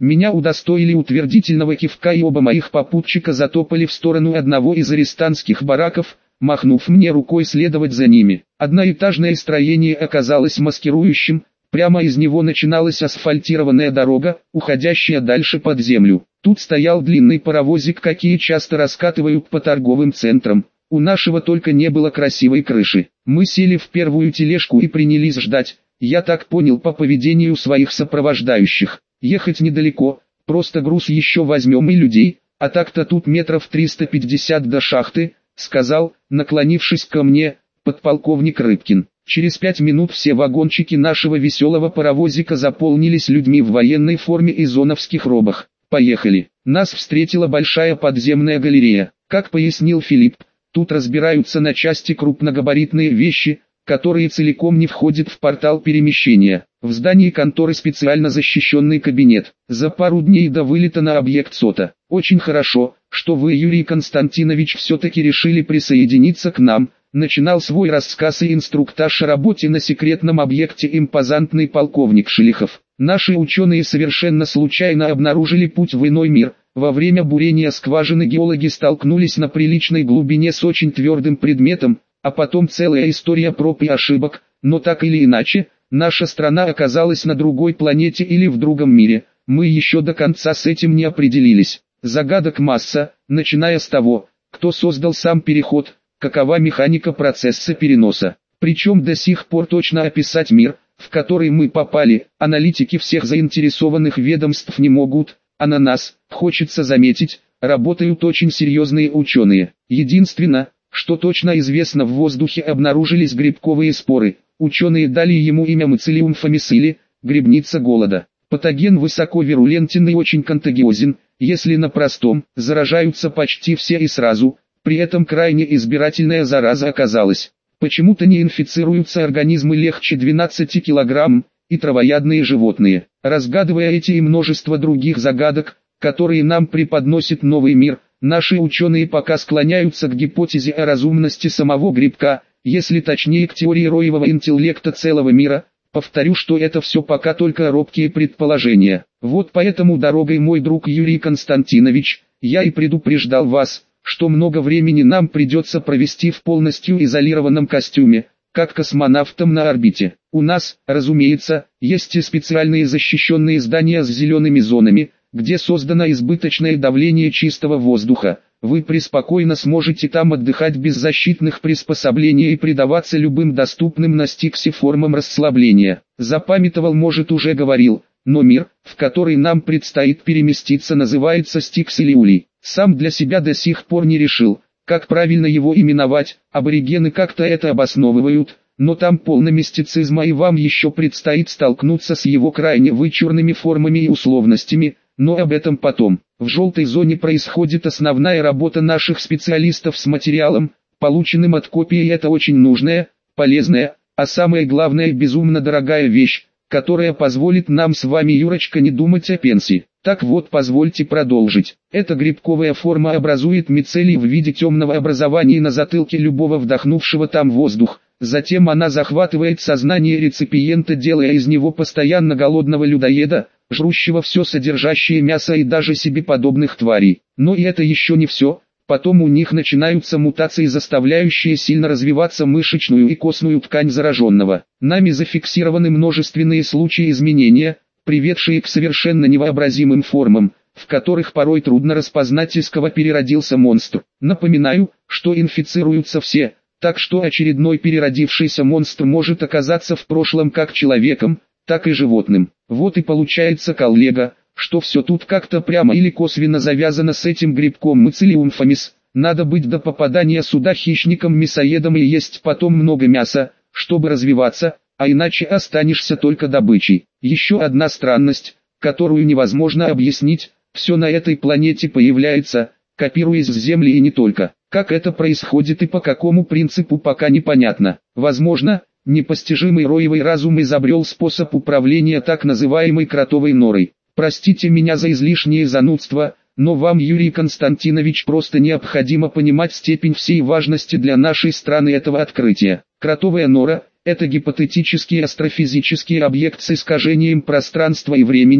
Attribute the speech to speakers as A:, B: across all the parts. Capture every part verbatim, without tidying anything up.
A: Меня удостоили утвердительного кивка, и оба моих попутчика затопали в сторону одного из арестантских бараков, махнув мне рукой следовать за ними. Одноэтажное строение оказалось маскирующим, прямо из него начиналась асфальтированная дорога, уходящая дальше под землю. Тут стоял длинный паровозик, какие часто раскатывают по торговым центрам. У нашего только не было красивой крыши. Мы сели в первую тележку и принялись ждать. Я так понял по поведению своих сопровождающих. Ехать недалеко, просто груз еще возьмем и людей, а так-то тут метров триста пятьдесят до шахты, сказал, наклонившись ко мне, подполковник Рыбкин. Через пять минут все вагончики нашего веселого паровозика заполнились людьми в военной форме и зоновских робах. Поехали. Нас встретила большая подземная галерея. Как пояснил Филипп, тут разбираются на части крупногабаритные вещи, которые целиком не входят в портал перемещения. В здании конторы специально защищенный кабинет. За пару дней до вылета на объект СОТа. Очень хорошо, что вы, Юрий Константинович, все-таки решили присоединиться к нам. Начинал свой рассказ и инструктаж о работе на секретном объекте импозантный полковник Шелихов. Наши ученые совершенно случайно обнаружили путь в иной мир. Во время бурения скважины геологи столкнулись на приличной глубине с очень твердым предметом, а потом целая история проб и ошибок, но так или иначе, наша страна оказалась на другой планете или в другом мире. Мы еще до конца с этим не определились. Загадок масса, начиная с того, кто создал сам переход, какова механика процесса переноса. Причем до сих пор точно описать мир, в который мы попали, аналитики всех заинтересованных ведомств не могут, а на нас, хочется заметить, работают очень серьезные ученые. Единственное, что точно известно, в воздухе обнаружились грибковые споры. Ученые дали ему имя Mycelium famicilla, грибница голода. Патоген высоко вирулентен и очень контагиозен, если на простом, заражаются почти все и сразу. При этом крайне избирательная зараза оказалась. Почему-то не инфицируются организмы легче двенадцати килограмм, и травоядные животные. Разгадывая эти и множество других загадок, которые нам преподносит новый мир, наши ученые пока склоняются к гипотезе о разумности самого грибка, если точнее к теории роевого интеллекта целого мира. Повторю, что это все пока только робкие предположения. Вот поэтому дорогой, мой друг Юрий Константинович, я и предупреждал вас, что много времени нам придется провести в полностью изолированном костюме, как космонавтам на орбите. У нас, разумеется, есть и специальные защищенные здания с зелеными зонами, где создано избыточное давление чистого воздуха. Вы преспокойно сможете там отдыхать без защитных приспособлений и предаваться любым доступным на Стиксе формам расслабления. Запамятовал, может, уже говорил, но мир, в который нам предстоит переместиться, называется Стикс или Улей. Сам для себя до сих пор не решил, как правильно его именовать. Аборигены как-то это обосновывают, но там полно мистицизма, и вам еще предстоит столкнуться с его крайне вычурными формами и условностями, но об этом потом. В желтой зоне происходит основная работа наших специалистов с материалом, полученным от копии, и это очень нужная, полезная, а самое главное, безумно дорогая вещь, которая позволит нам с вами, Юрочка, не думать о пенсии. Так вот, позвольте продолжить. Эта грибковая форма образует мицелий в виде темного образования на затылке любого вдохнувшего там воздух. Затем она захватывает сознание реципиента, делая из него постоянно голодного людоеда, жрущего все содержащее мясо и даже себе подобных тварей. Но и это еще не все. Потом у них начинаются мутации, заставляющие сильно развиваться мышечную и костную ткань зараженного. Нами зафиксированы множественные случаи изменения, приведшие к совершенно невообразимым формам, в которых порой трудно распознать, из кого переродился монстр. Напоминаю, что инфицируются все, так что очередной переродившийся монстр может оказаться в прошлом как человеком, так и животным. Вот и получается, коллега, что все тут как-то прямо или косвенно завязано с этим грибком Mycelium famicilla. Надо быть до попадания сюда хищником-мясоедом и есть потом много мяса, чтобы развиваться, а иначе останешься только добычей. Еще одна странность, которую невозможно объяснить: все на этой планете появляется, копируясь с Земли, и не только. Как это происходит и по какому принципу, пока непонятно. Возможно, непостижимый роевый разум изобрел способ управления так называемой кротовой норой. Простите меня за излишнее занудство, но вам, Юрий Константинович, просто необходимо понимать степень всей важности для нашей страны этого открытия. Кротовая нора – это гипотетический астрофизический объект с искажением пространства и времени,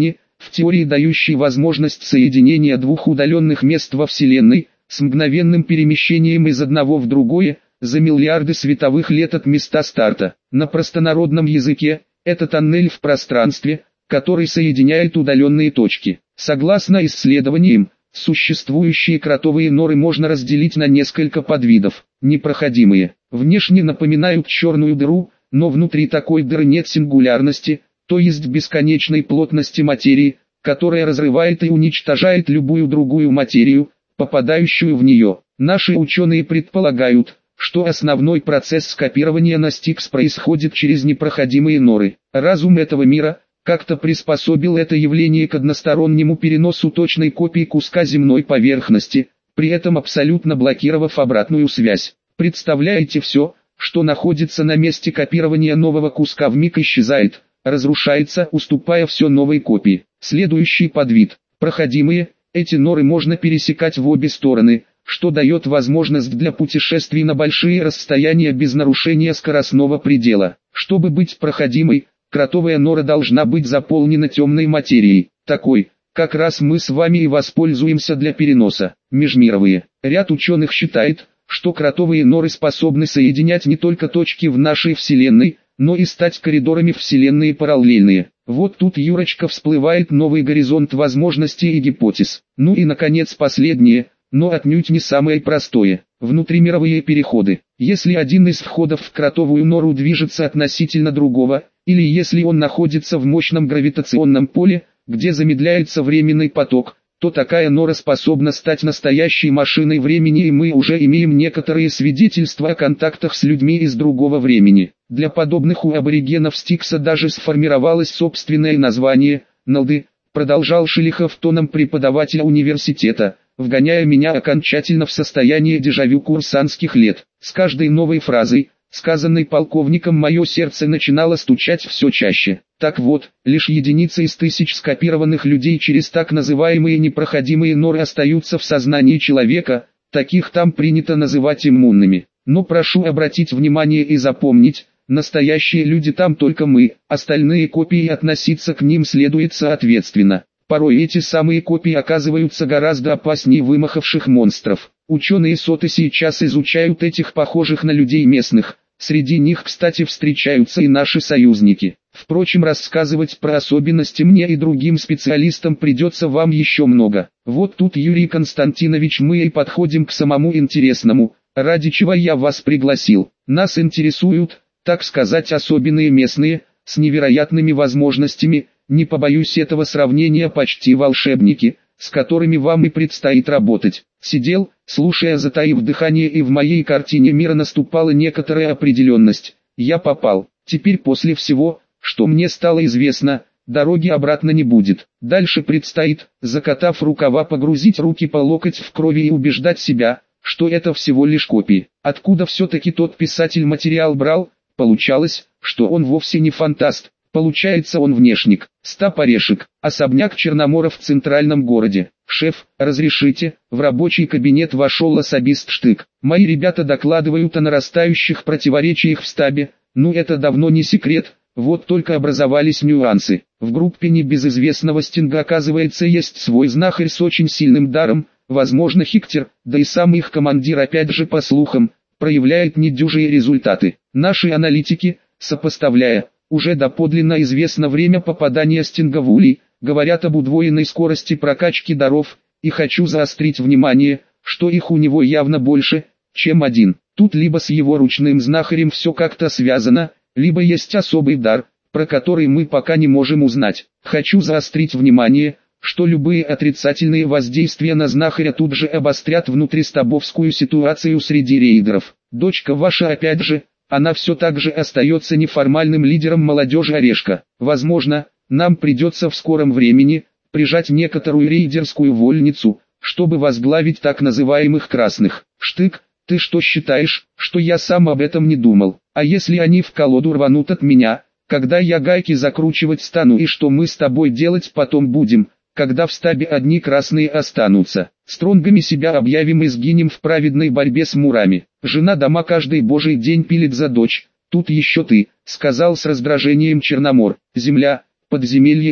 A: в теории дающий возможность соединения двух удаленных мест во Вселенной, с мгновенным перемещением из одного в другое, за миллиарды световых лет от места старта. На простонародном языке, это тоннель в пространстве, который соединяет удаленные точки. Согласно исследованиям, существующие кротовые норы можно разделить на несколько подвидов. Непроходимые, внешне напоминают черную дыру, но внутри такой дыры нет сингулярности, то есть бесконечной плотности материи, которая разрывает и уничтожает любую другую материю, попадающую в нее. Наши ученые предполагают, что основной процесс скопирования на Стикс происходит через непроходимые норы. Разум этого мира как-то приспособил это явление к одностороннему переносу точной копии куска земной поверхности, при этом абсолютно блокировав обратную связь. Представляете, все, что находится на месте копирования нового куска, вмиг исчезает, разрушается, уступая все новой копии. Следующий подвид. Проходимые, эти норы можно пересекать в обе стороны, что дает возможность для путешествий на большие расстояния без нарушения скоростного предела. Чтобы быть проходимой, кротовая нора должна быть заполнена темной материей, такой, как раз мы с вами и воспользуемся для переноса. Межмировые. Ряд ученых считает, что кротовые норы способны соединять не только точки в нашей Вселенной, но и стать коридорами Вселенной параллельные. Вот тут, Юрочка, всплывает новый горизонт возможностей и гипотез. Ну и наконец последнее, но отнюдь не самое простое. Внутримировые переходы. Если один из входов в кротовую нору движется относительно другого, или если он находится в мощном гравитационном поле, где замедляется временный поток, то такая нора способна стать настоящей машиной времени, и мы уже имеем некоторые свидетельства о контактах с людьми из другого времени. Для подобных у аборигенов Стикса даже сформировалось собственное название – Налды, продолжал Шелихов тоном преподавателя университета, вгоняя меня окончательно в состояние дежавю курсантских лет. С каждой новой фразой, сказанной полковником, мое сердце начинало стучать все чаще. Так вот, лишь единицы из тысяч скопированных людей через так называемые непроходимые норы остаются в сознании человека, таких там принято называть иммунными. Но прошу обратить внимание и запомнить, настоящие люди там только мы, остальные копии, относиться к ним следует соответственно. Порой эти самые копии оказываются гораздо опаснее вымахавших монстров. Ученые соты сейчас изучают этих похожих на людей местных, среди них, кстати, встречаются и наши союзники. Впрочем, рассказывать про особенности мне и другим специалистам придется вам еще много. Вот тут, Юрий Константинович, мы и подходим к самому интересному, ради чего я вас пригласил. Нас интересуют, так сказать, особенные местные, с невероятными возможностями, не побоюсь этого сравнения, почти волшебники, с которыми вам и предстоит работать. Сидел, слушая, затаив дыхание, и в моей картине мира наступала некоторая определенность. Я попал. Теперь, после всего, что мне стало известно, дороги обратно не будет. Дальше предстоит, закатав рукава, погрузить руки по локоть в крови и убеждать себя, что это всего лишь копии. Откуда все-таки тот писатель материал брал? Получалось, что он вовсе не фантаст. Получается, он внешник. Стап Орешек, особняк Черномора в центральном городе. Шеф, разрешите? В рабочий кабинет вошел особист Штык. Мои ребята докладывают о нарастающих противоречиях в штабе. Ну, это давно не секрет, вот только образовались нюансы. В группе небезызвестного Стинга, оказывается, есть свой знахарь с очень сильным даром, возможно, Хиктер, да и сам их командир, опять же по слухам, проявляет недюжие результаты. Наши аналитики, сопоставляя, уже доподлинно известно время попадания Стинга в улей, говорят об удвоенной скорости прокачки даров, и хочу заострить внимание, что их у него явно больше, чем один. Тут либо с его ручным знахарем все как-то связано, либо есть особый дар, про который мы пока не можем узнать. Хочу заострить внимание, что любые отрицательные воздействия на знахаря тут же обострят внутристабовскую ситуацию среди рейдеров. Дочка ваша, опять же, она все так же остается неформальным лидером молодежи Орешка. Возможно, нам придется в скором времени прижать некоторую рейдерскую вольницу, чтобы возглавить так называемых красных. Штык, ты что считаешь, что я сам об этом не думал? А если они в колоду рванут от меня, когда я гайки закручивать стану, и что мы с тобой делать потом будем, когда в стабе одни красные останутся? Стронгами себя объявим и сгинем в праведной борьбе с мурами. Жена дома каждый божий день пилит за дочь. Тут еще ты, сказал с раздражением Черномор. Земля, подземелье Итк.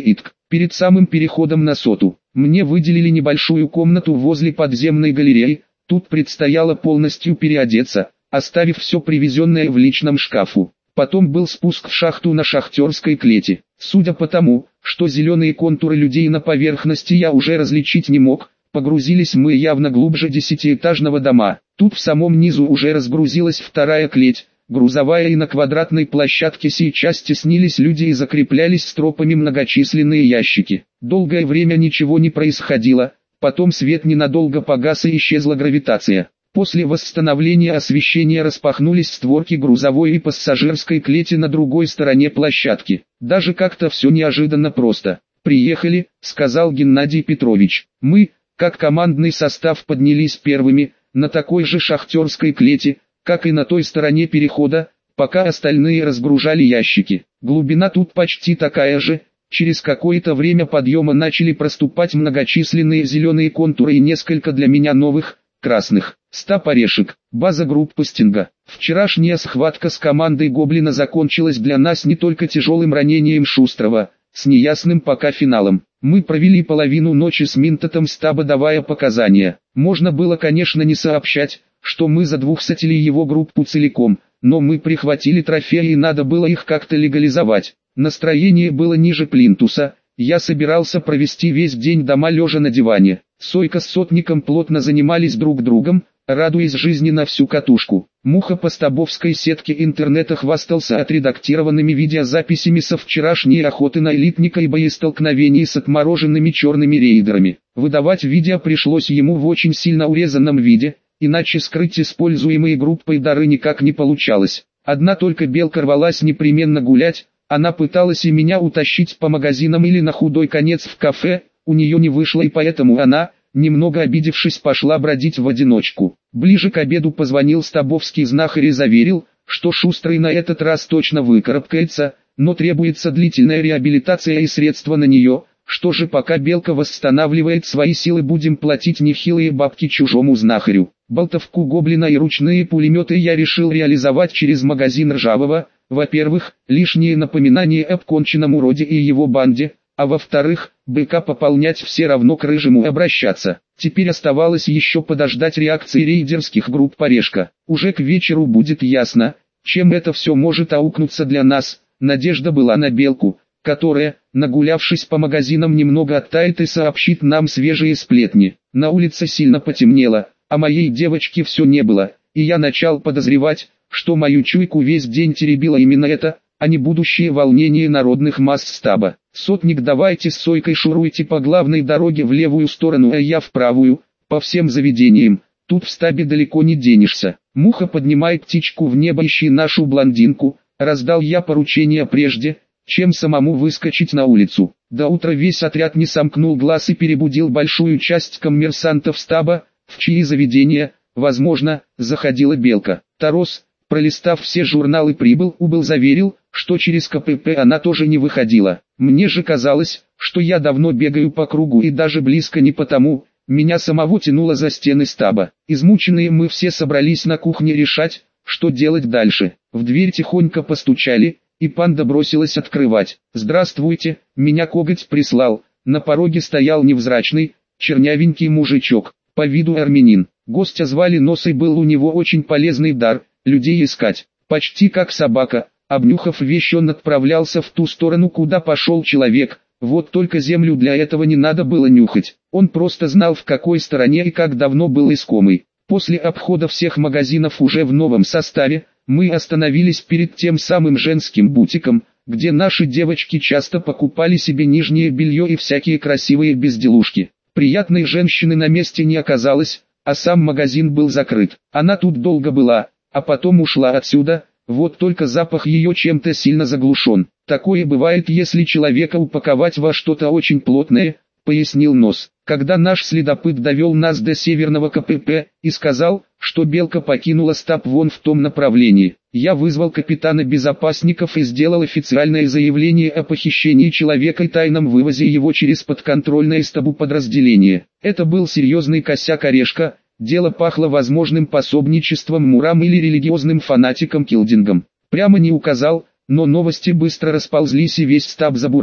A: Перед самым переходом на соту, мне выделили небольшую комнату возле подземной галереи. Тут предстояло полностью переодеться, оставив все привезенное в личном шкафу. Потом был спуск в шахту на шахтерской клете. Судя по тому, что зеленые контуры людей на поверхности я уже различить не мог, погрузились мы явно глубже десятиэтажного дома. Тут в самом низу уже разгрузилась вторая клеть, грузовая, и на квадратной площадке сейчас теснились люди и закреплялись стропами многочисленные ящики. Долгое время ничего не происходило, потом свет ненадолго погас и исчезла гравитация. После восстановления освещения распахнулись створки грузовой и пассажирской клети на другой стороне площадки. Даже как-то все неожиданно просто. «Приехали», — сказал Геннадий Петрович. Мы, как командный состав, поднялись первыми, на такой же шахтерской клете, как и на той стороне перехода, пока остальные разгружали ящики. Глубина тут почти такая же. Через какое-то время подъема начали проступать многочисленные зеленые контуры и несколько для меня новых, красных. Стаб Орешек, база группы Стинга. Вчерашняя схватка с командой Гоблина закончилась для нас не только тяжелым ранением Шустрого, с неясным пока финалом. Мы провели половину ночи с Минтотом стаба, давая показания. Можно было, конечно, не сообщать, что мы задвухсотили его группу целиком, но мы прихватили трофеи и надо было их как-то легализовать. Настроение было ниже плинтуса. Я собирался провести весь день дома лежа на диване. Сойка с Сотником плотно занимались друг другом, радуясь жизни на всю катушку. Муха по стабовской сетке интернета хвастался отредактированными видеозаписями со вчерашней охоты на элитника и боестолкновений с отмороженными черными рейдерами. Выдавать видео пришлось ему в очень сильно урезанном виде, иначе скрыть используемые группой дары никак не получалось. Одна только белка рвалась непременно гулять. Она пыталась и меня утащить по магазинам или на худой конец в кафе, у нее не вышло, и поэтому она, немного обидевшись, пошла бродить в одиночку. Ближе к обеду позвонил стабовский знахарь и заверил, что Шустрый на этот раз точно выкарабкается, но требуется длительная реабилитация и средства на нее. Что же, пока белка восстанавливает свои силы, будем платить нехилые бабки чужому знахарю. Болтовку Гоблина и ручные пулеметы я решил реализовать через магазин Ржавого. Во-первых, лишние напоминания об конченном уроде и его банде, а во-вторых, быка пополнять все равно к Рыжему обращаться. Теперь оставалось еще подождать реакции рейдерских групп Орешка. Уже к вечеру будет ясно, чем это все может аукнуться для нас. Надежда была на белку, которая, нагулявшись по магазинам, немного оттает и сообщит нам свежие сплетни. На улице сильно потемнело, а моей девочки все не было, и я начал подозревать, что мою чуйку весь день теребило именно это, а не будущее волнение народных масс стаба. Сотник, давайте с Сойкой шуруйте по главной дороге в левую сторону, а я в правую, по всем заведениям, тут в стабе далеко не денешься. Муха, поднимай птичку в небо, ищи нашу блондинку, раздал я поручение прежде, чем самому выскочить на улицу. До утра весь отряд не сомкнул глаз и перебудил большую часть коммерсантов стаба, в чьи заведения, возможно, заходила белка. Тарос, пролистав все журналы, прибыл-убыл, заверил, что через КПП она тоже не выходила. Мне же казалось, что я давно бегаю по кругу, и даже близко не потому, меня самого тянуло за стены стаба. Измученные мы все собрались на кухне решать, что делать дальше. В дверь тихонько постучали, и панда бросилась открывать. «Здравствуйте, меня коготь прислал». На пороге стоял невзрачный, чернявенький мужичок, по виду армянин. Гостя звали Нос, и был у него очень полезный дар – людей искать. Почти как собака, обнюхав вещь, он отправлялся в ту сторону, куда пошел человек. Вот только землю для этого не надо было нюхать. Он просто знал, в какой стороне и как давно был искомый. После обхода всех магазинов уже в новом составе, мы остановились перед тем самым женским бутиком, где наши девочки часто покупали себе нижнее белье и всякие красивые безделушки. Приятной женщины на месте не оказалось, а сам магазин был закрыт. Она тут долго была, а потом ушла отсюда, вот только запах ее чем-то сильно заглушен. Такое бывает, если человека упаковать во что-то очень плотное, пояснил Нос. Когда наш следопыт довел нас до северного КПП и сказал, что белка покинула стаб вон в том направлении, я вызвал капитана безопасников и сделал официальное заявление о похищении человека и тайном вывозе его через подконтрольное стабу подразделение. Это был серьезный косяк Орешка. Дело пахло возможным пособничеством Мурам или религиозным фанатиком Килдингом. Прямо не указал, но новости быстро расползлись и весь стаб забурлил.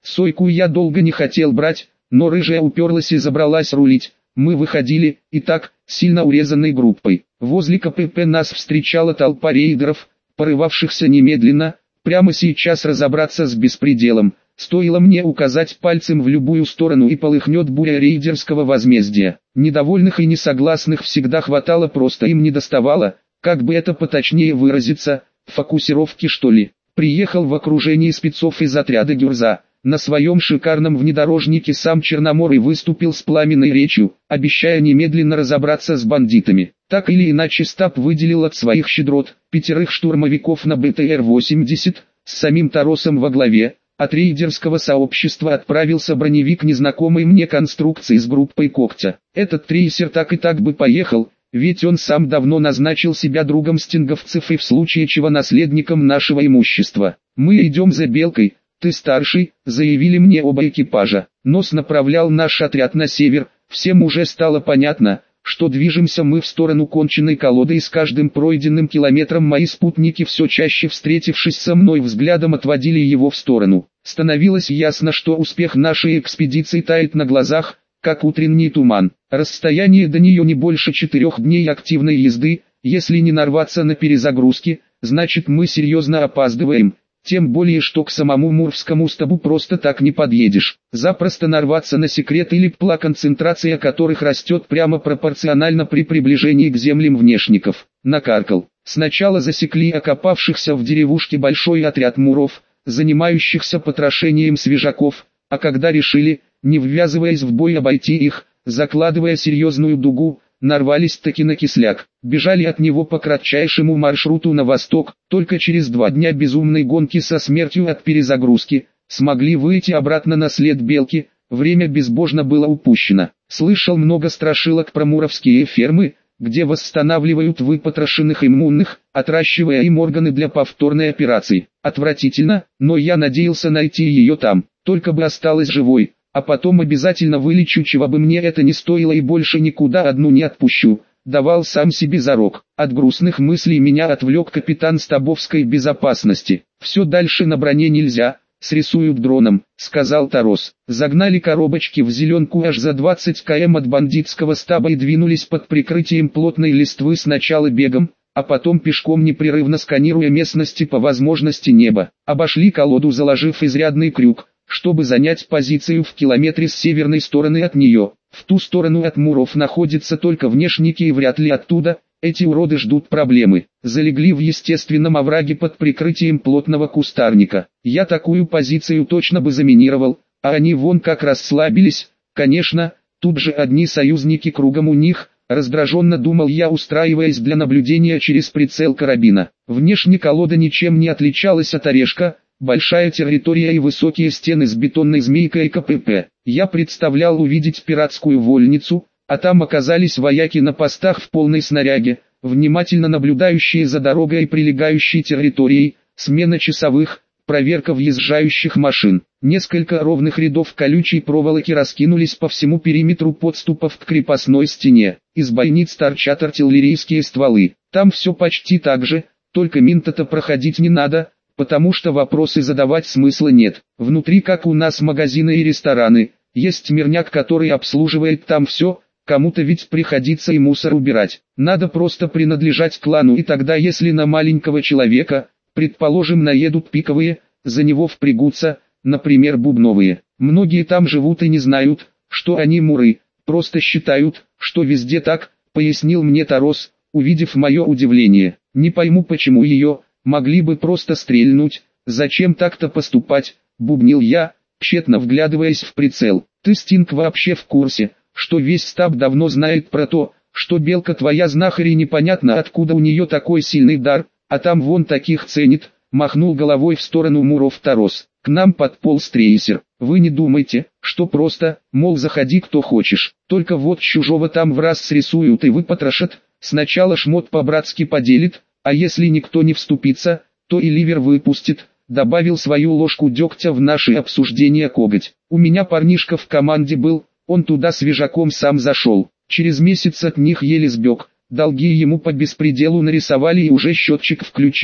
A: Сойку я долго не хотел брать, но рыжая уперлась и забралась рулить. Мы выходили, и так, сильно урезанной группой. Возле КПП нас встречала толпа рейдеров, порывавшихся немедленно, прямо сейчас разобраться с беспределом. Стоило мне указать пальцем в любую сторону, и полыхнет буря рейдерского возмездия. Недовольных и несогласных всегда хватало, просто им не доставало, как бы это поточнее выразиться, фокусировки что ли. Приехал в окружении спецов из отряда Гюрза. На своем шикарном внедорожнике сам Черноморый выступил с пламенной речью, обещая немедленно разобраться с бандитами. Так или иначе стаб выделил от своих щедрот пятерых штурмовиков на бэ тэ эр восемьдесят, с самим Таросом во главе. От рейдерского сообщества отправился броневик незнакомой мне конструкции с группой Когтя. Этот трейсер так и так бы поехал, ведь он сам давно назначил себя другом стинговцев и в случае чего наследником нашего имущества. «Мы идем за Белкой, ты старший», — заявили мне оба экипажа. Нос направлял наш отряд на север. Всем уже стало понятно, что движемся мы в сторону конченной колоды, и с каждым пройденным километром мои спутники, все чаще встретившись со мной взглядом, отводили его в сторону. Становилось ясно, что успех нашей экспедиции тает на глазах, как утренний туман. Расстояние до нее не больше четырех дней активной езды. Если не нарваться на перезагрузки, значит мы серьезно опаздываем. Тем более, что к самому Мурвскому стабу просто так не подъедешь. Запросто нарваться на секрет или пла, концентрация которых растет прямо пропорционально при приближении к землям внешников. Накаркал. Сначала засекли окопавшихся в деревушке большой отряд муров, занимающихся потрошением свежаков, а когда решили, не ввязываясь в бой, обойти их, закладывая серьезную дугу, нарвались таки на кисляк. Бежали от него по кратчайшему маршруту на восток, только через два дня безумной гонки со смертью от перезагрузки, смогли выйти обратно на след Белки. Время безбожно было упущено. Слышал много страшилок про муровские фермы, где восстанавливают выпотрошенных иммунных, отращивая им органы для повторной операции. Отвратительно, но я надеялся найти ее там, только бы осталась живой. А потом обязательно вылечу, чего бы мне это не стоило, и больше никуда одну не отпущу. Давал сам себе зарок. От грустных мыслей меня отвлек капитан стабовской безопасности. Все дальше на броне нельзя, срисуют дроном, сказал Тарос. Загнали коробочки в зеленку аж за двадцать километров от бандитского стаба и двинулись под прикрытием плотной листвы сначала бегом, а потом пешком, непрерывно сканируя местности по возможности неба. Обошли колоду, заложив изрядный крюк, чтобы занять позицию в километре с северной стороны от нее. В ту сторону от муров находятся только внешники, и вряд ли оттуда эти уроды ждут проблемы. Залегли в естественном овраге под прикрытием плотного кустарника. Я такую позицию точно бы заминировал, а они вон как расслабились. Конечно, тут же одни союзники кругом у них, раздраженно думал я, устраиваясь для наблюдения через прицел карабина. Внешне колода ничем не отличалась от Орешка. Большая территория и высокие стены с бетонной змейкой ка пэ пэ. Я представлял увидеть пиратскую вольницу, а там оказались вояки на постах в полной снаряге, внимательно наблюдающие за дорогой и прилегающей территорией, смена часовых, проверка въезжающих машин. Несколько ровных рядов колючей проволоки раскинулись по всему периметру подступов к крепостной стене. Из бойниц торчат артиллерийские стволы. Там все почти так же, только мин-то проходить не надо, потому что вопросы задавать смысла нет. Внутри, как у нас, магазины и рестораны, есть мирняк, который обслуживает там все. Кому-то ведь приходится и мусор убирать. Надо просто принадлежать клану, и тогда, если на маленького человека, предположим, наедут пиковые, за него впрягутся, например, бубновые. Многие там живут и не знают, что они муры, просто считают, что везде так, пояснил мне Тарос, увидев мое удивление. Не пойму, почему ее могли бы просто стрельнуть, зачем так-то поступать, бубнил я, тщетно вглядываясь в прицел. Ты, Стинг, вообще в курсе, что весь стаб давно знает про то, что Белка твоя знахарь, и непонятно откуда у нее такой сильный дар, а там вон таких ценит, махнул головой в сторону муров Тарос. К нам подполз трейсер. Вы не думайте, что просто, мол, заходи кто хочешь, только вот чужого там в раз срисуют и выпотрошат, сначала шмот по-братски поделит, а если никто не вступится, то и ливер выпустит, добавил свою ложку дегтя в наши обсуждения Коготь. У меня парнишка в команде был, он туда свежаком сам зашел, через месяц от них еле сбег, долги ему по беспределу нарисовали и уже счетчик включили.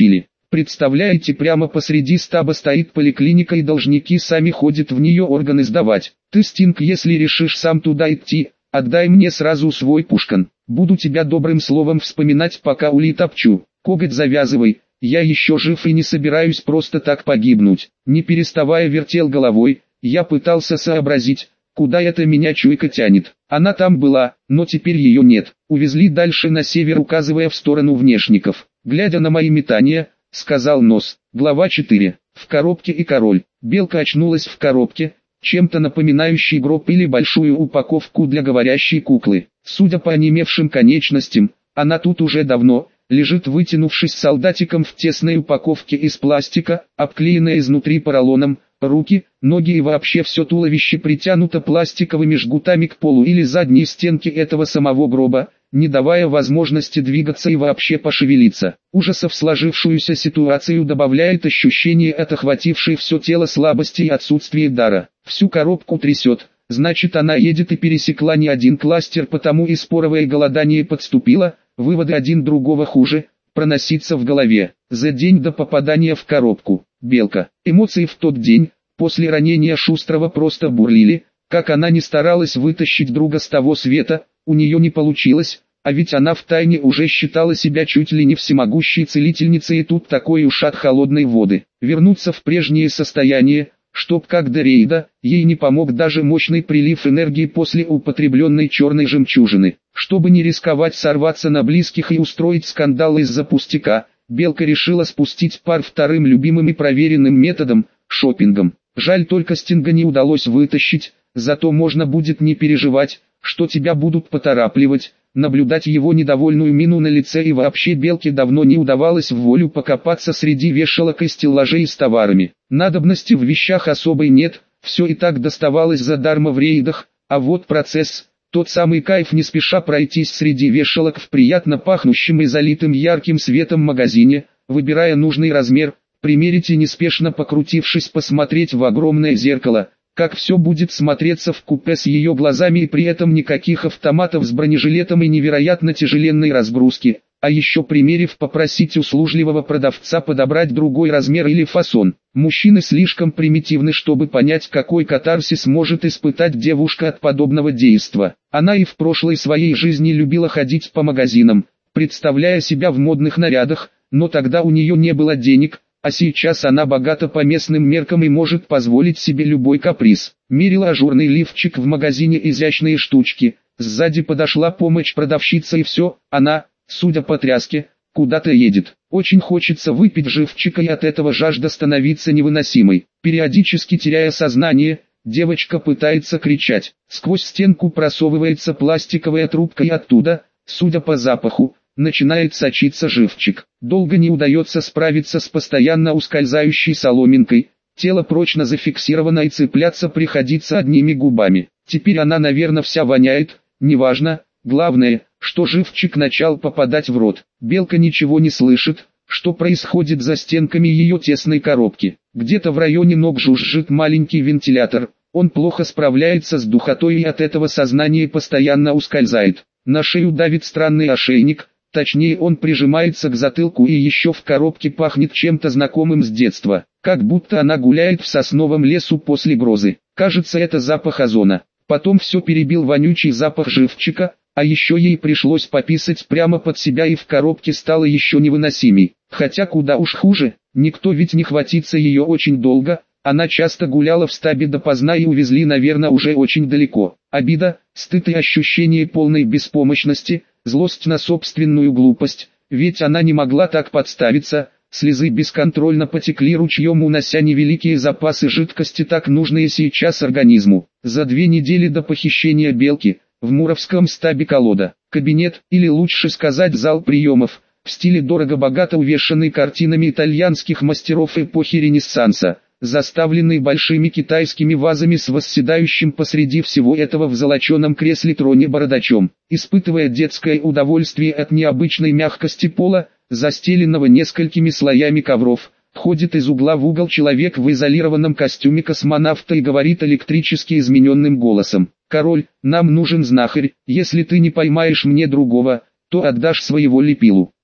A: Представляете, прямо посреди стаба стоит поликлиника и должники сами ходят в нее органы сдавать. Ты, Стинг, если решишь сам туда идти, отдай мне сразу свой пушкан. Буду тебя добрым словом вспоминать, пока ули топчу. Коготь завязывай, я еще жив и не собираюсь просто так погибнуть. Не переставая вертел головой, я пытался сообразить, куда это меня чуйка тянет. Она там была, но теперь ее нет. Увезли дальше на север, указывая в сторону Внешников. Глядя на мои метания, сказал Нос. Глава четыре. В коробке и король. Белка очнулась в коробке, чем-то напоминающий гроб или большую упаковку для говорящей куклы. Судя по онемевшим конечностям, она тут уже давно, лежит, вытянувшись солдатиком в тесной упаковке из пластика, обклеенная изнутри поролоном. Руки, ноги и вообще все туловище притянуто пластиковыми жгутами к полу или задней стенке этого самого гроба, не давая возможности двигаться и вообще пошевелиться. Ужаса в сложившуюся ситуацию добавляет ощущение от охватившей все тело слабости и отсутствия дара. Всю коробку трясет, значит, она едет и пересекла не один кластер, потому и споровое голодание подступило, выводы один другого хуже, проноситься в голове. За день до попадания в коробку. Белка. Эмоции в тот день, после ранения Шустрого, просто бурлили. Как она не старалась вытащить друга с того света, у нее не получилось, а ведь она втайне уже считала себя чуть ли не всемогущей целительницей, и тут такой ушат холодной воды. Вернуться в прежнее состояние, чтоб как до рейда, ей не помог даже мощный прилив энергии после употребленной черной жемчужины. Чтобы не рисковать сорваться на близких и устроить скандал из-за пустяка, Белка решила спустить пар вторым любимым и проверенным методом – шопингом. Жаль, только Стинга не удалось вытащить, зато можно будет не переживать, что тебя будут поторапливать, наблюдать его недовольную мину на лице, и вообще Белке давно не удавалось в волю покопаться среди вешалок и стеллажей с товарами. Надобности в вещах особой нет, все и так доставалось задарма в рейдах, а вот процесс – тот самый кайф не спеша пройтись среди вешалок в приятно пахнущем и залитым ярким светом магазине, выбирая нужный размер, примерить и неспешно покрутившись посмотреть в огромное зеркало, как все будет смотреться в купе с ее глазами, и при этом никаких автоматов с бронежилетом и невероятно тяжеленной разгрузки, а еще примерив попросить услужливого продавца подобрать другой размер или фасон. Мужчины слишком примитивны, чтобы понять, какой катарсис может испытать девушка от подобного действа. Она и в прошлой своей жизни любила ходить по магазинам, представляя себя в модных нарядах, но тогда у нее не было денег, а сейчас она богата по местным меркам и может позволить себе любой каприз. Мерила ажурный лифчик в магазине «Изящные штучки», сзади подошла помощь продавщица, и все, она, судя по тряске, куда-то едет. Очень хочется выпить живчика, и от этого жажда становится невыносимой. Периодически теряя сознание, девочка пытается кричать. Сквозь стенку просовывается пластиковая трубка, и оттуда, судя по запаху, начинает сочиться живчик. Долго не удается справиться с постоянно ускользающей соломинкой. Тело прочно зафиксировано, и цепляться приходится одними губами. Теперь она, наверное, вся воняет, неважно. Главное, что живчик начал попадать в рот. Белка ничего не слышит, что происходит за стенками ее тесной коробки. Где-то в районе ног жужжит маленький вентилятор. Он плохо справляется с духотой, и от этого сознание постоянно ускользает. На шею давит странный ошейник, точнее он прижимается к затылку, и еще в коробке пахнет чем-то знакомым с детства. Как будто она гуляет в сосновом лесу после грозы. Кажется, это запах озона. Потом все перебил вонючий запах живчика. А еще ей пришлось пописать прямо под себя, и в коробке стало еще невыносимей. Хотя куда уж хуже, никто ведь не хватится ее очень долго, она часто гуляла в стабе допоздна, и увезли, наверное, уже очень далеко. Обида, стыд и ощущение полной беспомощности, злость на собственную глупость, ведь она не могла так подставиться. Слезы бесконтрольно потекли ручьем, унося невеликие запасы жидкости, так нужные сейчас организму. За две недели до похищения Белки в Муровском стабе колода, кабинет, или лучше сказать зал приемов, в стиле дорого-богато увешанный картинами итальянских мастеров эпохи Ренессанса, заставленный большими китайскими вазами с восседающим посреди всего этого в золоченом кресле троне бородачом. Испытывая детское удовольствие от необычной мягкости пола, застеленного несколькими слоями ковров, ходит из угла в угол человек в изолированном костюме космонавта и говорит электрически измененным голосом: «Король, нам нужен знахарь, если ты не поймаешь мне другого, то отдашь своего Лепилу».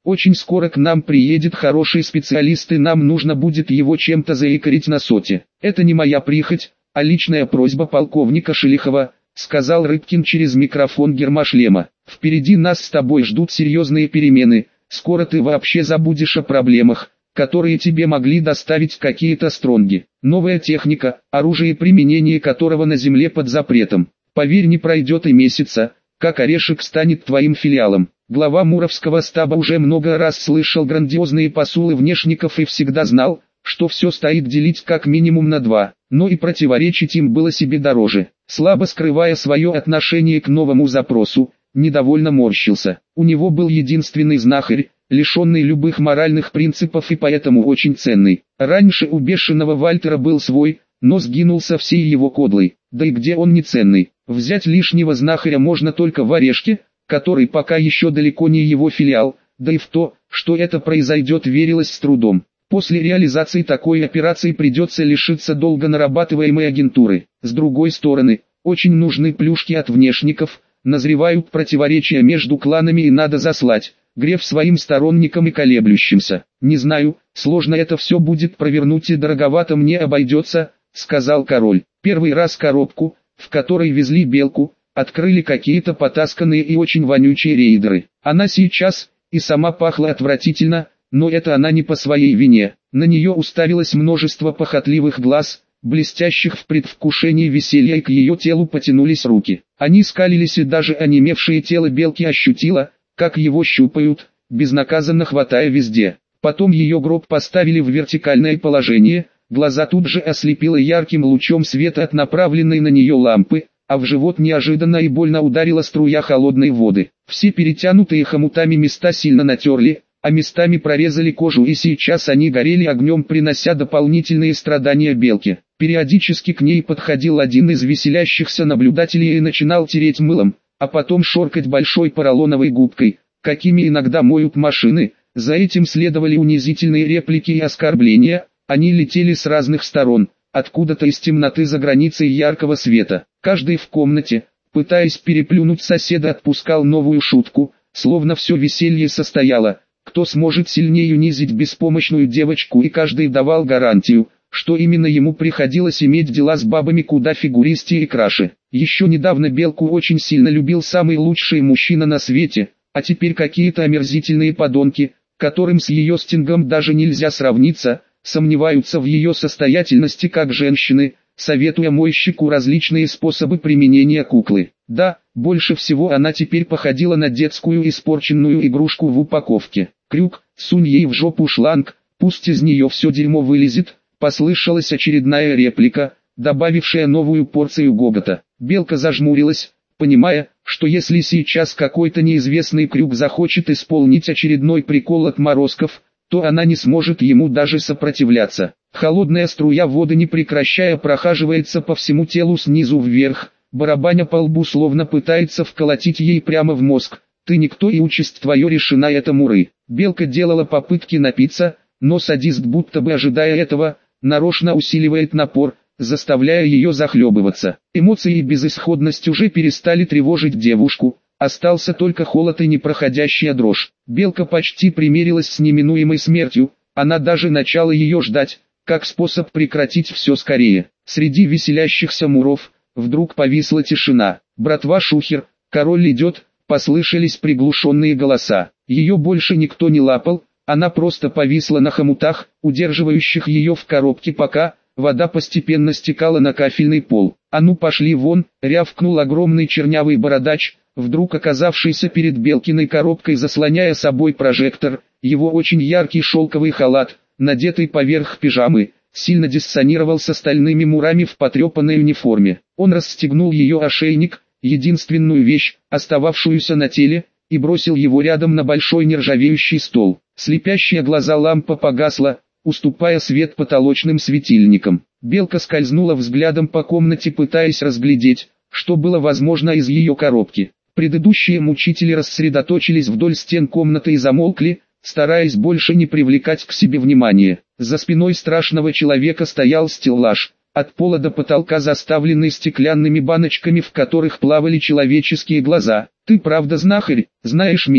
A: Очень скоро к нам приедет хороший специалист, и нам нужно будет его чем-то заикарить на соте. Это не моя прихоть, а личная просьба полковника Шелихова, сказал Рыбкин через микрофон гермошлема. Впереди нас с тобой ждут серьезные перемены, скоро ты вообще забудешь о проблемах, которые тебе могли доставить какие-то стронги. Новая техника, оружие, применение которого на земле под запретом. Поверь, не пройдет и месяца, как Орешек станет твоим филиалом. Глава Муровского стаба уже много раз слышал грандиозные посулы внешников и всегда знал, что все стоит делить как минимум на два, но и противоречить им было себе дороже. Слабо скрывая свое отношение к новому запросу, недовольно морщился. У него был единственный знахарь, лишенный любых моральных принципов и поэтому очень ценный. Раньше у бешеного Вальтера был свой, но сгинул со всей его кодлой. Да и где он не ценный? Взять лишнего знахаря можно только в Орешке, который пока еще далеко не его филиал, да и в то, что это произойдет, верилось с трудом. После реализации такой операции придется лишиться долго нарабатываемой агентуры. С другой стороны, очень нужны плюшки от внешников, назревают противоречия между кланами и надо заслать греф своим сторонникам и колеблющимся. Не знаю, сложно это все будет провернуть и дороговато мне обойдется, сказал король. Первый раз коробку, в которой везли белку, открыли какие-то потасканные и очень вонючие рейдеры. Она сейчас и сама пахла отвратительно, но это она не по своей вине. На нее уставилось множество похотливых глаз, блестящих в предвкушении веселья, и к ее телу потянулись руки. Они скалились, и даже онемевшее тело белки ощутило, как его щупают, безнаказанно хватая везде. Потом ее гроб поставили в вертикальное положение, глаза тут же ослепило ярким лучом света от направленной на нее лампы, а в живот неожиданно и больно ударила струя холодной воды. Все перетянутые хомутами места сильно натерли, а местами прорезали кожу, и сейчас они горели огнем, принося дополнительные страдания белке. Периодически к ней подходил один из веселящихся наблюдателей и начинал тереть мылом, а потом шоркать большой поролоновой губкой, какими иногда моют машины. За этим следовали унизительные реплики и оскорбления, они летели с разных сторон, откуда-то из темноты за границей яркого света. Каждый в комнате, пытаясь переплюнуть соседа, отпускал новую шутку, словно все веселье состояло, кто сможет сильнее унизить беспомощную девочку, и каждый давал гарантию, что именно ему приходилось иметь дела с бабами куда фигуристее и краше. Еще недавно белку очень сильно любил самый лучший мужчина на свете, а теперь какие-то омерзительные подонки, которым с ее Стингом даже нельзя сравниться, сомневаются в ее состоятельности как женщины, советуя мойщику различные способы применения куклы. Да, больше всего она теперь походила на детскую испорченную игрушку в упаковке. «Крюк, сунь ей в жопу шланг, пусть из нее все дерьмо вылезет», послышалась очередная реплика, добавившая новую порцию гогота. Белка зажмурилась, понимая, что если сейчас какой-то неизвестный Крюк захочет исполнить очередной прикол отморозков, то она не сможет ему даже сопротивляться. Холодная струя воды, не прекращая, прохаживается по всему телу снизу вверх, барабаня по лбу, словно пытается вколотить ей прямо в мозг. «Ты никто, и участь твоя решена, это муры». Белка делала попытки напиться, но садист, будто бы ожидая этого, нарочно усиливает напор, заставляя ее захлебываться. Эмоции и безысходность уже перестали тревожить девушку, остался только холод и непроходящая дрожь. Белка почти примирилась с неминуемой смертью, она даже начала ее ждать, как способ прекратить все скорее. Среди веселящихся муров вдруг повисла тишина. «Братва Шухер, король идет», послышались приглушенные голоса. Ее больше никто не лапал, она просто повисла на хомутах, удерживающих ее в коробке, пока вода постепенно стекала на кафельный пол. «А ну пошли вон!» — рявкнул огромный чернявый бородач, вдруг оказавшийся перед Белкиной коробкой, заслоняя собой прожектор. Его очень яркий шелковый халат, надетый поверх пижамы, сильно диссонировал с остальными мурами в потрепанной униформе. Он расстегнул ее ошейник, единственную вещь, остававшуюся на теле, и бросил его рядом на большой нержавеющий стол. Слепящая глаза лампа погасла, уступая свет потолочным светильникам. Белка скользнула взглядом по комнате, пытаясь разглядеть, что было возможно из ее коробки. Предыдущие мучители рассредоточились вдоль стен комнаты и замолкли, стараясь больше не привлекать к себе внимания. За спиной страшного человека стоял стеллаж, от пола до потолка заставленный стеклянными баночками, в которых плавали человеческие глаза. «Ты правда знахарь, знаешь меня?»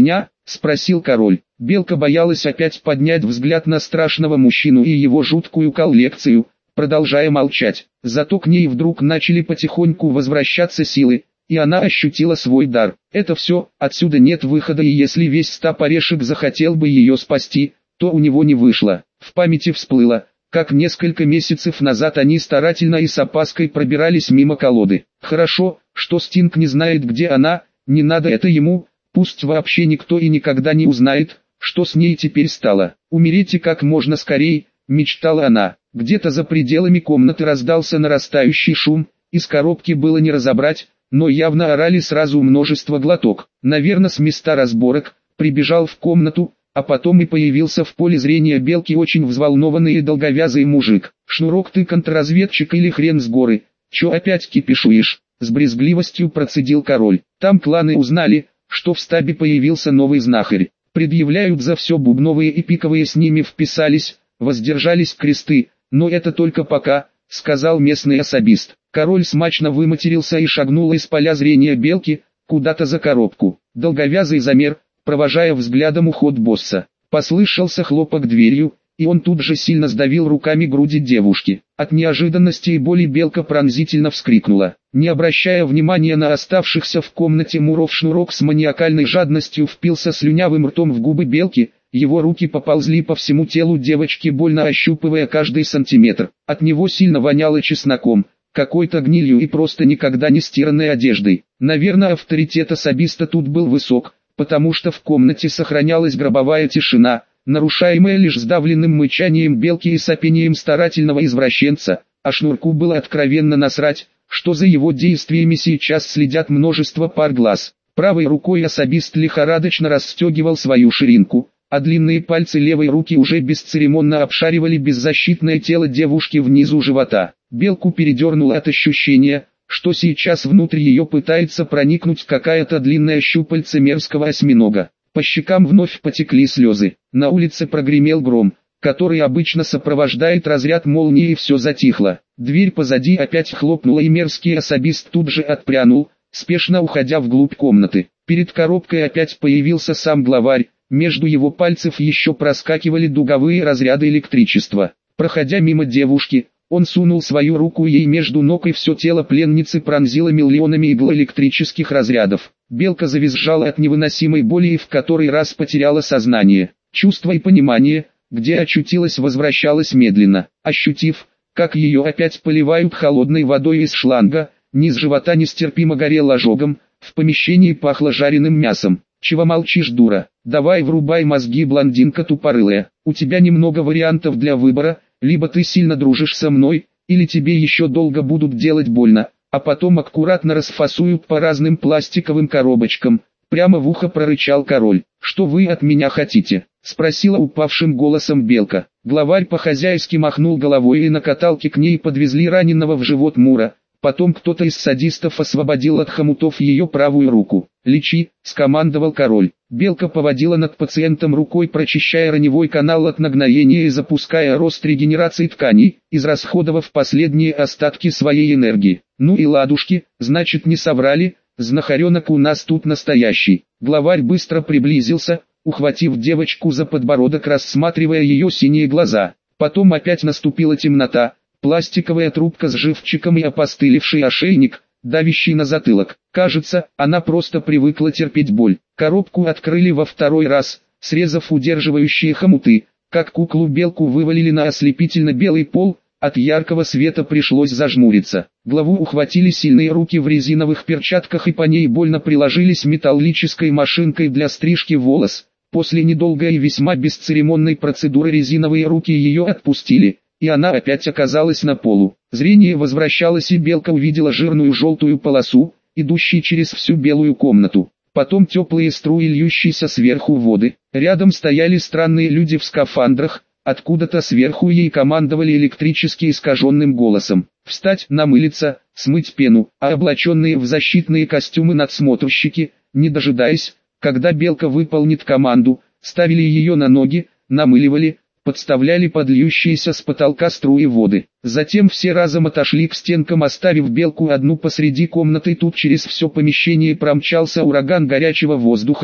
A: спросил король. Белка боялась опять поднять взгляд на страшного мужчину и его жуткую коллекцию, продолжая молчать. Зато к ней вдруг начали потихоньку возвращаться силы, и она ощутила свой дар. Это все, отсюда нет выхода, и если весь стопорешек захотел бы ее спасти, то у него не вышло. В памяти всплыло, как несколько месяцев назад они старательно и с опаской пробирались мимо колоды. Хорошо, что Стинг не знает, где она, не надо это ему, пусть вообще никто и никогда не узнает, что с ней теперь стало. Умереть и как можно скорее, мечтала она. Где-то за пределами комнаты раздался нарастающий шум, из коробки было не разобрать, но явно орали сразу множество глоток. Наверное, с места разборок, прибежал в комнату, а потом и появился в поле зрения Белки очень взволнованный и долговязый мужик. «Шнурок, ты контрразведчик или хрен с горы? Чё опять кипишуешь?» С брезгливостью процедил король. Там кланы узнали, что в стабе появился новый знахарь. Предъявляют за все, бубновые и пиковые с ними вписались, воздержались кресты, но это только пока, сказал местный особист. Король смачно выматерился и шагнул из поля зрения Белки, куда-то за коробку. Долговязый замер, провожая взглядом уход босса. Послышался хлопок дверью, и он тут же сильно сдавил руками груди девушки. От неожиданности и боли Белка пронзительно вскрикнула. Не обращая внимания на оставшихся в комнате муров, Шнурок с маниакальной жадностью впился слюнявым ртом в губы Белки, его руки поползли по всему телу девочки, больно ощупывая каждый сантиметр. От него сильно воняло чесноком, какой-то гнилью и просто никогда не стиранной одеждой. Наверное, авторитет особиста тут был высок, потому что в комнате сохранялась гробовая тишина, нарушаемая лишь сдавленным мычанием Белки и сопением старательного извращенца, а Шнурку было откровенно насрать, что за его действиями сейчас следят множество пар глаз. Правой рукой особист лихорадочно расстегивал свою ширинку, а длинные пальцы левой руки уже бесцеремонно обшаривали беззащитное тело девушки внизу живота. Белку передернуло от ощущения, что сейчас внутрь ее пытается проникнуть какая-то длинная щупальца мерзкого осьминога. По щекам вновь потекли слезы. На улице прогремел гром, который обычно сопровождает разряд молнии, и все затихло. Дверь позади опять хлопнула, и мерзкий особист тут же отпрянул, спешно уходя вглубь комнаты. Перед коробкой опять появился сам главарь, между его пальцев еще проскакивали дуговые разряды электричества. Проходя мимо девушки, он сунул свою руку ей между ног, и все тело пленницы пронзило миллионами игл электрических разрядов. Белка завизжала от невыносимой боли и в который раз потеряла сознание. Чувство и понимание, где очутилась, возвращалось медленно. Ощутив, как ее опять поливают холодной водой из шланга, низ живота нестерпимо горел ожогом, в помещении пахло жареным мясом. «Чего молчишь, дура? Давай врубай мозги, блондинка тупорылая. У тебя немного вариантов для выбора, либо ты сильно дружишь со мной, или тебе еще долго будут делать больно, а потом аккуратно расфасуют по разным пластиковым коробочкам», прямо в ухо прорычал король. «Что вы от меня хотите?» — спросила упавшим голосом Белка. Главарь по-хозяйски махнул головой, и на каталке к ней подвезли раненого в живот Мура. Потом кто-то из садистов освободил от хомутов ее правую руку. «Лечи», — скомандовал король. Белка поводила над пациентом рукой, прочищая раневой канал от нагноения и запуская рост регенерации тканей, израсходовав последние остатки своей энергии. «Ну и ладушки, значит, не соврали, знахаренок у нас тут настоящий». Главарь быстро приблизился, ухватив девочку за подбородок, рассматривая ее синие глаза. Потом опять наступила темнота. Пластиковая трубка с живчиком и опостылевший ошейник, давящий на затылок. Кажется, она просто привыкла терпеть боль. Коробку открыли во второй раз, срезав удерживающие хомуты. Как куклу Белку вывалили на ослепительно белый пол, от яркого света пришлось зажмуриться. Главу ухватили сильные руки в резиновых перчатках и по ней больно приложились металлической машинкой для стрижки волос. После недолгой и весьма бесцеремонной процедуры резиновые руки ее отпустили, и она опять оказалась на полу. Зрение возвращалось, и Белка увидела жирную желтую полосу, идущую через всю белую комнату. Потом теплые струи, льющиеся сверху воды. Рядом стояли странные люди в скафандрах, откуда-то сверху ей командовали электрически искаженным голосом. Встать, намылиться, смыть пену, а облаченные в защитные костюмы надсмотрщики, не дожидаясь, когда Белка выполнит команду, ставили ее на ноги, намыливали, подставляли под льющиеся с потолка струи воды. Затем все разом отошли к стенкам, оставив Белку одну посреди комнаты. Тут через все помещение промчался ураган горячего воздуха,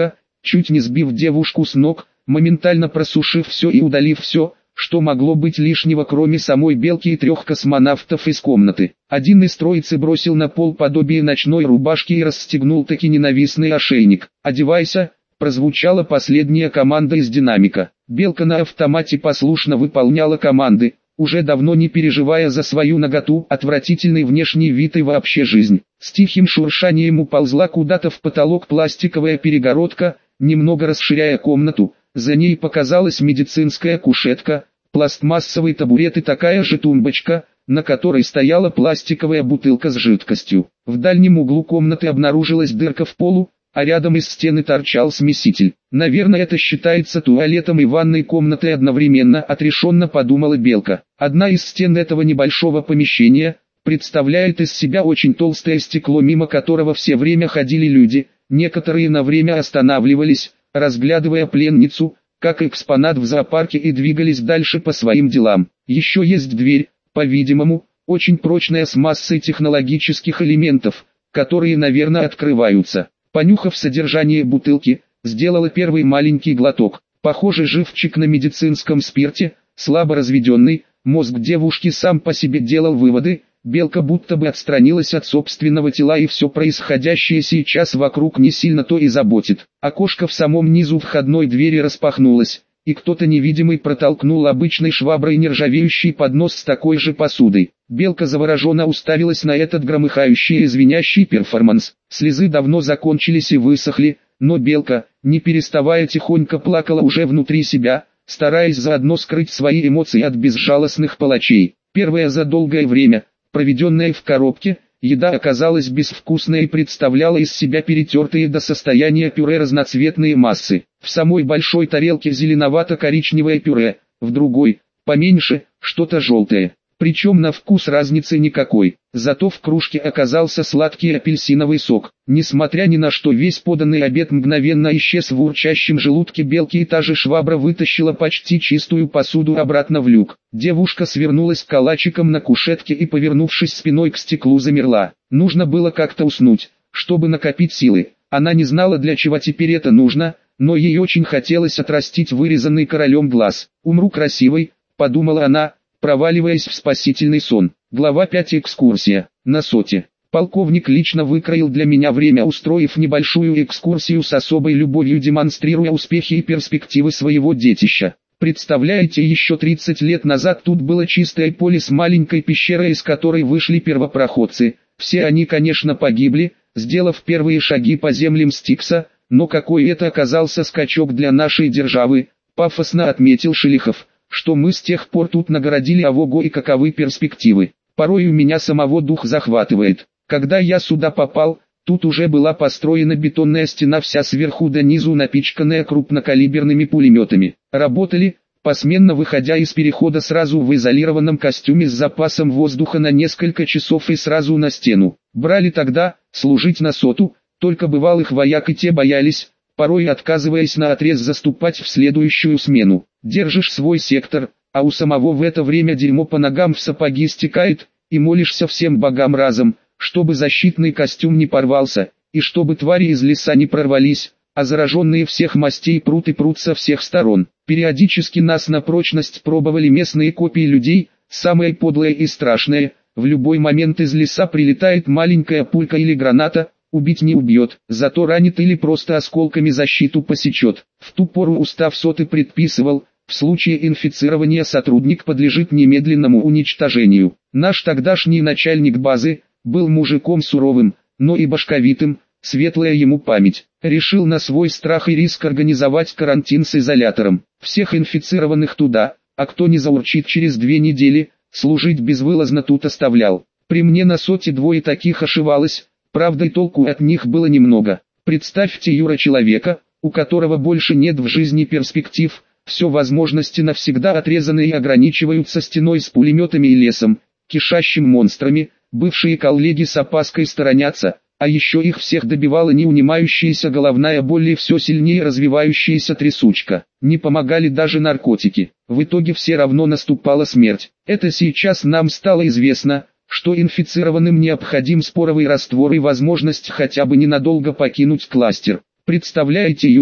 A: чуть не сбив девушку с ног, моментально просушив все и удалив все, что могло быть лишнего, кроме самой Белки и трех космонавтов из комнаты. Один из троицы бросил на пол подобие ночной рубашки и расстегнул таки ненавистный ошейник. «Одевайся!» — прозвучала последняя команда из динамика. Белка на автомате послушно выполняла команды, уже давно не переживая за свою наготу, отвратительный внешний вид и вообще жизнь. С тихим шуршанием уползла куда-то в потолок пластиковая перегородка, немного расширяя комнату. За ней показалась медицинская кушетка, пластмассовый табурет и такая же тумбочка, на которой стояла пластиковая бутылка с жидкостью. В дальнем углу комнаты обнаружилась дырка в полу, а рядом из стены торчал смеситель. Наверное, это считается туалетом и ванной комнатой одновременно, отрешенно подумала Белка. Одна из стен этого небольшого помещения представляет из себя очень толстое стекло, мимо которого все время ходили люди, некоторые на время останавливались, разглядывая пленницу, как экспонат в зоопарке, и двигались дальше по своим делам. Еще есть дверь, по-видимому, очень прочная, с массой технологических элементов, которые, наверное, открываются. Понюхав содержание бутылки, сделала первый маленький глоток. Похоже, живчик на медицинском спирте, слабо разведенный, мозг девушки сам по себе делал выводы. Белка будто бы отстранилась от собственного тела, и все происходящее сейчас вокруг не сильно то и заботит. Окошко в самом низу входной двери распахнулось, и кто-то невидимый протолкнул обычной шваброй нержавеющий поднос с такой же посудой. Белка завороженно уставилась на этот громыхающий и звенящий перформанс. Слезы давно закончились и высохли, но Белка, не переставая, тихонько плакала уже внутри себя, стараясь заодно скрыть свои эмоции от безжалостных палачей. Первая за долгое время, проведенная в коробке, еда оказалась безвкусной и представляла из себя перетертые до состояния пюре разноцветные массы. В самой большой тарелке зеленовато-коричневое пюре, в другой, поменьше, что-то желтое. Причем на вкус разницы никакой, зато в кружке оказался сладкий апельсиновый сок. Несмотря ни на что, весь поданный обед мгновенно исчез в урчащем желудке Белки, и та же швабра вытащила почти чистую посуду обратно в люк. Девушка свернулась калачиком на кушетке и, повернувшись спиной к стеклу, замерла. Нужно было как-то уснуть, чтобы накопить силы. Она не знала, для чего теперь это нужно, но ей очень хотелось отрастить вырезанный королем глаз. «Умру красивой», — подумала она, проваливаясь в спасительный сон. Глава пятая. Экскурсия. На соте. Полковник лично выкроил для меня время, устроив небольшую экскурсию с особой любовью, демонстрируя успехи и перспективы своего детища. Представляете, еще тридцать лет назад тут было чистое поле с маленькой пещерой, из которой вышли первопроходцы. Все они, конечно, погибли, сделав первые шаги по землям Стикса, но какой это оказался скачок для нашей державы, пафосно отметил Шелихов, что мы с тех пор тут нагородили, авого и каковы перспективы. Порой у меня самого дух захватывает. Когда я сюда попал, тут уже была построена бетонная стена, вся сверху до низу напичканная крупнокалиберными пулеметами. Работали, посменно выходя из перехода, сразу в изолированном костюме с запасом воздуха на несколько часов и сразу на стену. Брали тогда, служить на соту, только бывалых вояк, и те боялись, порой отказываясь наотрез заступать в следующую смену. Держишь свой сектор, а у самого в это время дерьмо по ногам в сапоги стекает, и молишься всем богам разом, чтобы защитный костюм не порвался, и чтобы твари из леса не прорвались, а зараженные всех мастей прут и прут со всех сторон. Периодически нас на прочность пробовали местные копии людей, самое подлое и страшное: в любой момент из леса прилетает маленькая пулька или граната, убить не убьет, зато ранит или просто осколками защиту посечет. В ту пору устав соты предписывал: в случае инфицирования сотрудник подлежит немедленному уничтожению. Наш тогдашний начальник базы был мужиком суровым, но и башковитым, светлая ему память. Решил на свой страх и риск организовать карантин с изолятором. Всех инфицированных туда, а кто не заурчит через две недели, служить безвылазно тут оставлял. При мне на соте двое таких ошивалось, правда и толку от них было немного. Представьте, Юра, человека, у которого больше нет в жизни перспектив, все возможности навсегда отрезаны и ограничиваются стеной с пулеметами и лесом, кишащим монстрами. Бывшие коллеги с опаской сторонятся, а еще их всех добивала неунимающаяся головная боль и все сильнее развивающаяся трясучка. Не помогали даже наркотики. В итоге все равно наступала смерть. Это сейчас нам стало известно, что инфицированным необходим споровый раствор и возможность хотя бы ненадолго покинуть кластер. Представляете, Юра,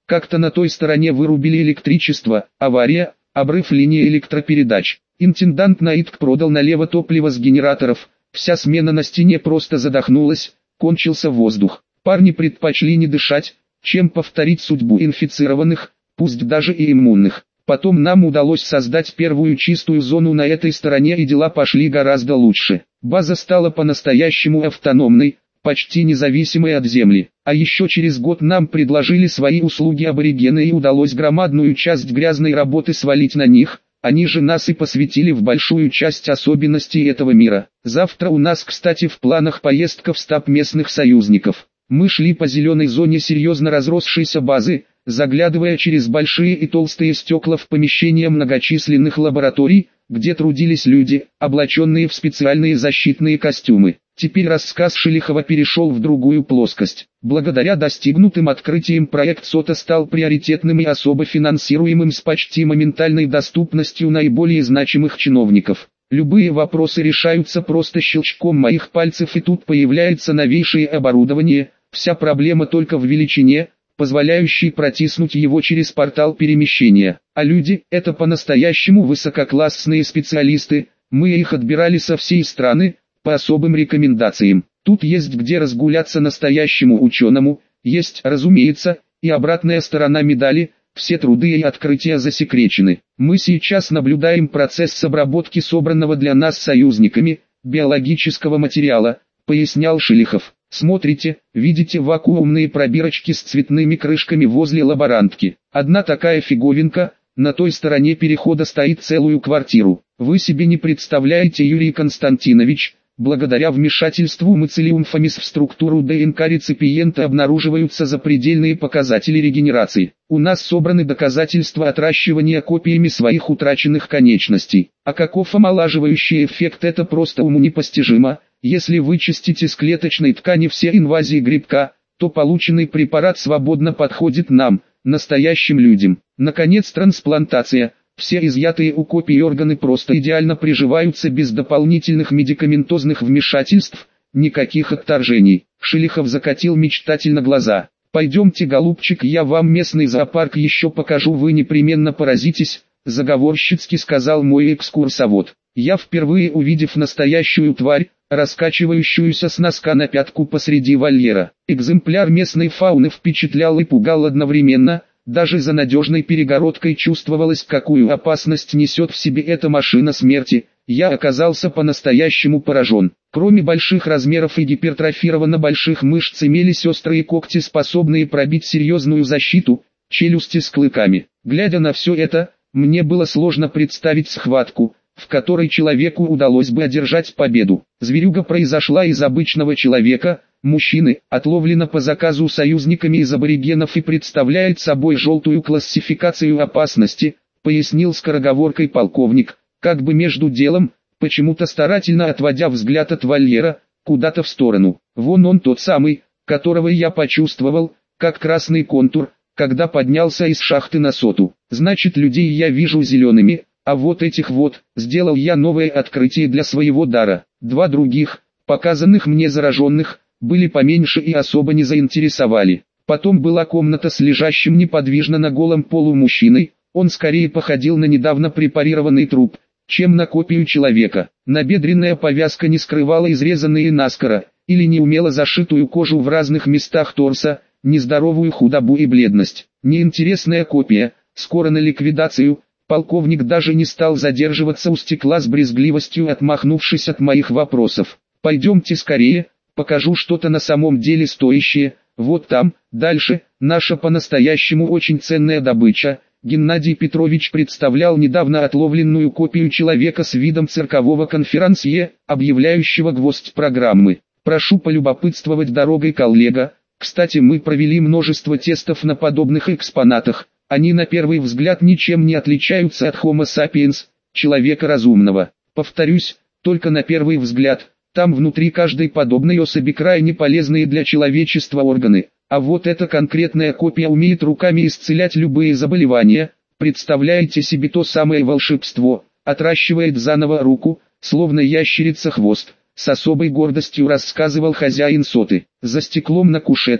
A: Как-то на той стороне вырубили электричество, авария, обрыв линии электропередач. Интендант Наитк продал налево топливо с генераторов, вся смена на стене просто задохнулась, кончился воздух. Парни предпочли не дышать, чем повторить судьбу инфицированных, пусть даже и иммунных. Потом нам удалось создать первую чистую зону на этой стороне, и дела пошли гораздо лучше. База стала по-настоящему автономной, почти независимой от земли. А еще через год нам предложили свои услуги аборигены, и удалось громадную часть грязной работы свалить на них. Они же нас и посвятили в большую часть особенностей этого мира. Завтра у нас, кстати, в планах поездка в штаб местных союзников. Мы шли по зеленой зоне серьезно разросшейся базы, заглядывая через большие и толстые стекла в помещения многочисленных лабораторий, где трудились люди, облаченные в специальные защитные костюмы. Теперь рассказ Шелихова перешел в другую плоскость. Благодаря достигнутым открытиям проект СОТА стал приоритетным и особо финансируемым с почти моментальной доступностью наиболее значимых чиновников. Любые вопросы решаются просто щелчком моих пальцев, и тут появляется новейшее оборудование, вся проблема только в величине, позволяющей протиснуть его через портал перемещения. А люди – это по-настоящему высококлассные специалисты, мы их отбирали со всей страны, по особым рекомендациям. Тут есть где разгуляться настоящему ученому, есть, разумеется, и обратная сторона медали, все труды и открытия засекречены. Мы сейчас наблюдаем процесс обработки собранного для нас союзниками биологического материала, пояснял Шелихов. Смотрите, видите вакуумные пробирочки с цветными крышками возле лаборантки. Одна такая фиговинка, на той стороне перехода стоит целую квартиру. Вы себе не представляете, Юрий Константинович, благодаря вмешательству мицелиумфамис в структуру ДНК реципиента обнаруживаются запредельные показатели регенерации. У нас собраны доказательства отращивания копиями своих утраченных конечностей. А каков омолаживающий эффект, это просто уму непостижимо. Если вычистить из клеточной ткани все инвазии грибка, то полученный препарат свободно подходит нам, настоящим людям. Наконец, трансплантация. Все изъятые у копий органы просто идеально приживаются без дополнительных медикаментозных вмешательств, никаких отторжений. Шелихов закатил мечтательно глаза. «Пойдемте, голубчик, я вам местный зоопарк еще покажу, вы непременно поразитесь», заговорщицки сказал мой экскурсовод. Я, впервые увидев настоящую тварь, раскачивающуюся с носка на пятку посреди вольера, экземпляр местной фауны впечатлял и пугал одновременно. Даже за надежной перегородкой чувствовалось, какую опасность несет в себе эта машина смерти. Я оказался по-настоящему поражен. Кроме больших размеров и гипертрофированно больших мышц, имелись острые когти, способные пробить серьезную защиту, челюсти с клыками. Глядя на все это, мне было сложно представить схватку, в которой человеку удалось бы одержать победу. Зверюга произошла из обычного человека, мужчины, отловлена по заказу союзниками из аборигенов и представляет собой желтую классификацию опасности, пояснил скороговоркой полковник, как бы между делом, почему-то старательно отводя взгляд от вольера, куда-то в сторону. Вон он, тот самый, которого я почувствовал, как красный контур, когда поднялся из шахты на соту. Значит, людей я вижу зелеными, а вот этих вот, сделал я новое открытие для своего дара. Два других, показанных мне зараженных, были поменьше и особо не заинтересовали. Потом была комната с лежащим неподвижно на голом полу мужчиной, он скорее походил на недавно препарированный труп, чем на копию человека. Набедренная повязка не скрывала изрезанные наскоро, или неумело зашитую кожу в разных местах торса, нездоровую худобу и бледность. Неинтересная копия, скоро на ликвидацию. Полковник даже не стал задерживаться у стекла с брезгливостью, отмахнувшись от моих вопросов. «Пойдемте скорее, покажу что-то на самом деле стоящее, вот там, дальше, наша по-настоящему очень ценная добыча». Геннадий Петрович представлял недавно отловленную копию человека с видом циркового конферансье, объявляющего гвоздь программы. «Прошу полюбопытствовать дорогой, коллега. Кстати, мы провели множество тестов на подобных экспонатах. Они на первый взгляд ничем не отличаются от Homo sapiens, человека разумного. Повторюсь, только на первый взгляд. Там внутри каждой подобной особи крайне полезные для человечества органы. А вот эта конкретная копия умеет руками исцелять любые заболевания. Представляете себе то самое волшебство, отращивает заново руку, словно ящерица хвост. С особой гордостью рассказывал хозяин соты. За стеклом на кушетке,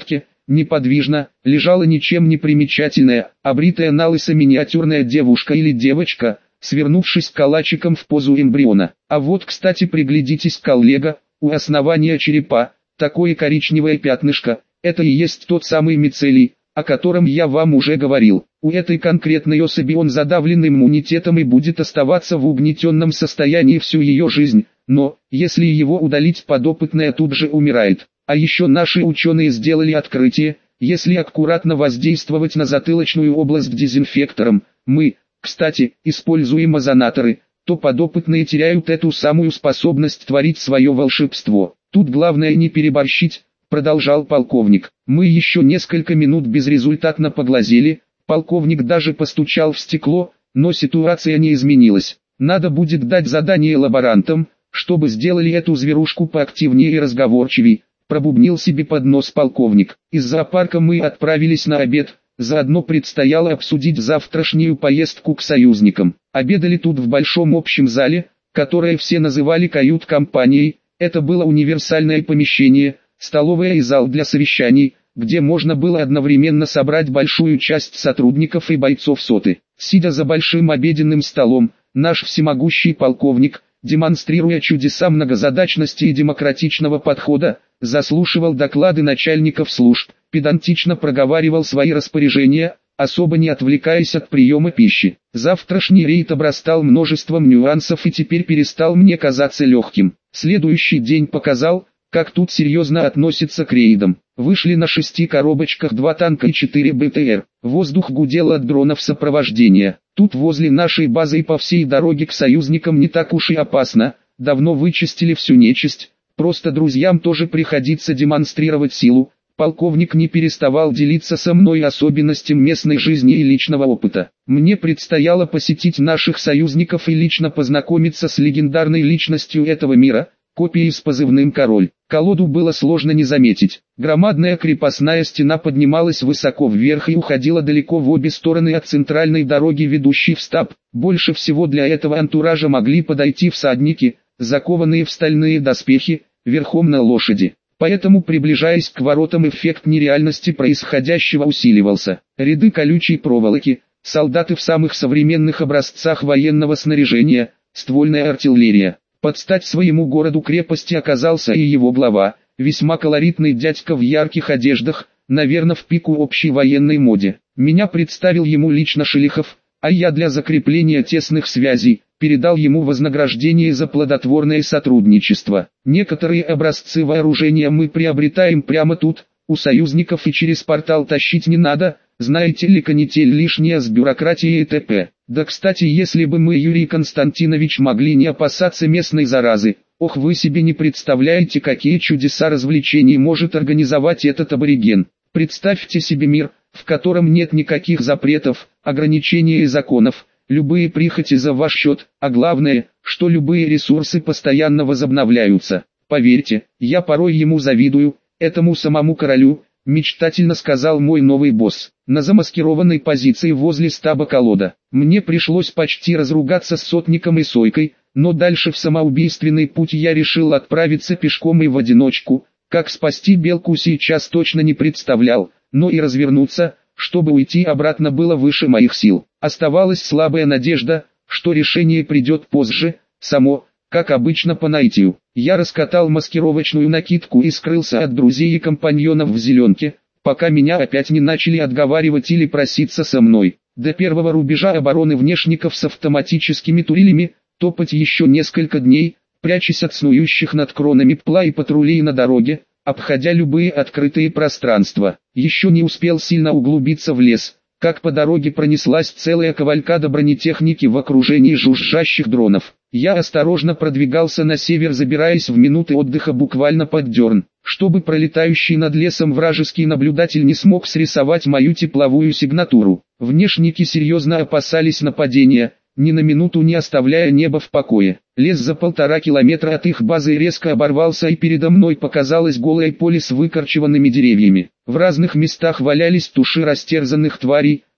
A: неподвижно, лежала ничем не примечательная, обритая налысо миниатюрная девушка или девочка, свернувшись калачиком в позу эмбриона. А вот, кстати, приглядитесь, коллега, у основания черепа, такое коричневое пятнышко, это и есть тот самый мицелий, о котором я вам уже говорил. У этой конкретной особи он задавлен иммунитетом и будет оставаться в угнетенном состоянии всю ее жизнь, но, если его удалить, подопытная тут же умирает. А еще наши ученые сделали открытие: если аккуратно воздействовать на затылочную область дезинфектором, мы, кстати, используем озонаторы, то подопытные теряют эту самую способность творить свое волшебство. Тут главное не переборщить, продолжал полковник. Мы еще несколько минут безрезультатно поглазели, полковник даже постучал в стекло, но ситуация не изменилась. Надо будет дать задание лаборантам, чтобы сделали эту зверушку поактивнее и разговорчивей, пробубнил себе под нос полковник. Из зоопарка мы отправились на обед, заодно предстояло обсудить завтрашнюю поездку к союзникам. Обедали тут в большом общем зале, которое все называли кают-компанией. Это было универсальное помещение, столовая и зал для совещаний, где можно было одновременно собрать большую часть сотрудников и бойцов соты. Сидя за большим обеденным столом, наш всемогущий полковник, демонстрируя чудеса многозадачности и демократичного подхода, заслушивал доклады начальников служб, педантично проговаривал свои распоряжения, особо не отвлекаясь от приема пищи. Завтрашний рейд обрастал множеством нюансов и теперь перестал мне казаться легким. Следующий день показал, как тут серьезно относятся к рейдам. Вышли на шести коробочках два танка и четыре бэ тэ эр. Воздух гудел от дронов сопровождения. Тут возле нашей базы и по всей дороге к союзникам не так уж и опасно. Давно вычистили всю нечисть. Просто друзьям тоже приходится демонстрировать силу. Полковник не переставал делиться со мной особенностями местной жизни и личного опыта. Мне предстояло посетить наших союзников и лично познакомиться с легендарной личностью этого мира, копией с позывным «Король». Колоду было сложно не заметить. Громадная крепостная стена поднималась высоко вверх и уходила далеко в обе стороны от центральной дороги, ведущей в стаб. Больше всего для этого антуража могли подойти всадники, закованные в стальные доспехи, верхом на лошади. Поэтому, приближаясь к воротам, эффект нереальности происходящего усиливался. Ряды колючей проволоки, солдаты в самых современных образцах военного снаряжения, ствольная артиллерия. Под стать своему городу-крепости оказался и его глава, весьма колоритный дядька в ярких одеждах, наверное в пику общей военной моде. Меня представил ему лично Шелихов, а я для закрепления тесных связей передал ему вознаграждение за плодотворное сотрудничество. Некоторые образцы вооружения мы приобретаем прямо тут, у союзников, и через портал тащить не надо, знаете ли, канитель лишняя с бюрократией и т.п. Да, кстати, если бы мы, Юрий Константинович, могли не опасаться местной заразы, ох, вы себе не представляете, какие чудеса развлечений может организовать этот абориген. Представьте себе мир, в котором нет никаких запретов, ограничений и законов, любые прихоти за ваш счет, а главное, что любые ресурсы постоянно возобновляются. Поверьте, я порой ему завидую, этому самому королю, мечтательно сказал мой новый босс. На замаскированной позиции возле стаба колода. Мне пришлось почти разругаться с сотником и сойкой, но дальше в самоубийственный путь я решил отправиться пешком и в одиночку. Как спасти белку сейчас точно не представлял, но и развернуться, чтобы уйти обратно, было выше моих сил. Оставалась слабая надежда, что решение придет позже, само, как обычно по наитию. Я раскатал маскировочную накидку и скрылся от друзей и компаньонов в зеленке, пока меня опять не начали отговаривать или проситься со мной. До первого рубежа обороны внешников с автоматическими турилями топать еще несколько дней, прячась от снующих над кронами пла и патрулей на дороге, обходя любые открытые пространства. Еще не успел сильно углубиться в лес, как по дороге пронеслась целая кавалькада бронетехники в окружении жужжащих дронов. Я осторожно продвигался на север, забираясь в минуты отдыха буквально под дерн, чтобы пролетающий над лесом вражеский наблюдатель не смог срисовать мою тепловую сигнатуру. Внешники серьезно опасались нападения, ни на минуту не оставляя небо в покое. Лес за полтора километра от их базы резко оборвался, и передо мной показалось голое поле с выкорчеванными деревьями. В разных местах валялись туши растерзанных тварей,